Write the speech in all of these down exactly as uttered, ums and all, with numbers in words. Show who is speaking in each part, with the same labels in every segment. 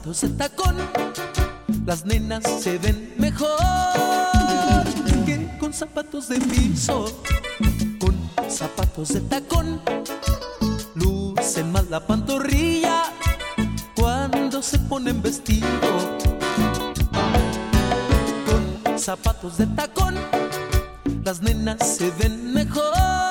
Speaker 1: zapatos de tacón, las nenas se ven mejor que con zapatos de piso. Con zapatos de tacón lucen más la pantorrilla cuando se ponen vestido. Con zapatos de tacón las nenas se ven mejor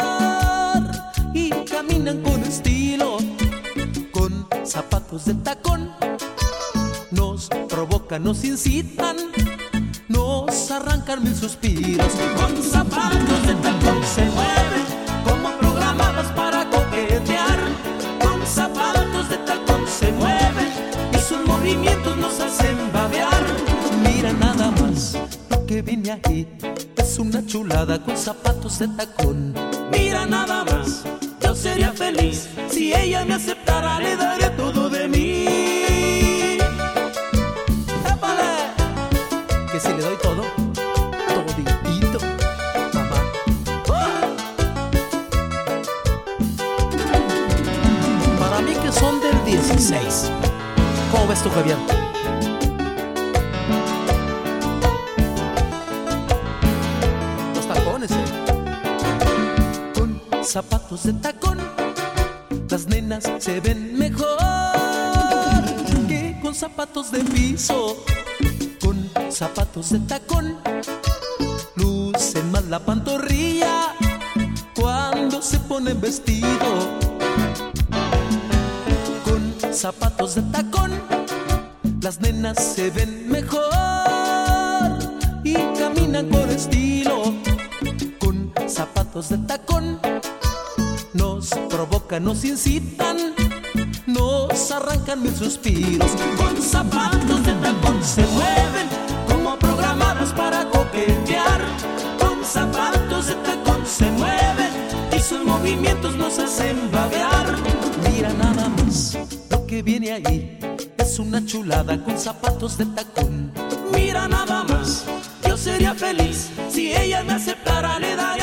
Speaker 1: y caminan con estilo. Con zapatos de tacón nos provocan, nos incitan, nos arrancan mil suspiros. Con zapatos de tacón se mueven como programados para coquetear. Con zapatos de tacón se mueven y sus movimientos nos hacen babear. Mira nada más lo que viene aquí, es una chulada con zapatos de tacón. Mira nada más, yo sería feliz si ella me aceptara, le daría todo de mí. ¡Épale! Que si le doy todo, toditito, mamá. ¡Oh! Para mí que son del dieciséis. ¿Cómo ves tú, Javier? Los tacones, eh. Con zapatos de tacón las nenas se ven mejor que con zapatos de piso. Con zapatos de tacón lucen más la pantorrilla cuando se ponen vestido. Con zapatos de tacón las nenas se ven mejor y caminan con estilo. Con zapatos de tacón nos provocan, nos incitan, nos arrancan mil suspiros. Con zapatos de tacón se mueven como programadas para coquetear. Con zapatos de tacón se mueven y sus movimientos nos hacen babear. Mira nada más lo que viene ahí, es una chulada con zapatos de tacón. Mira nada más, yo sería feliz si ella me aceptara, le daría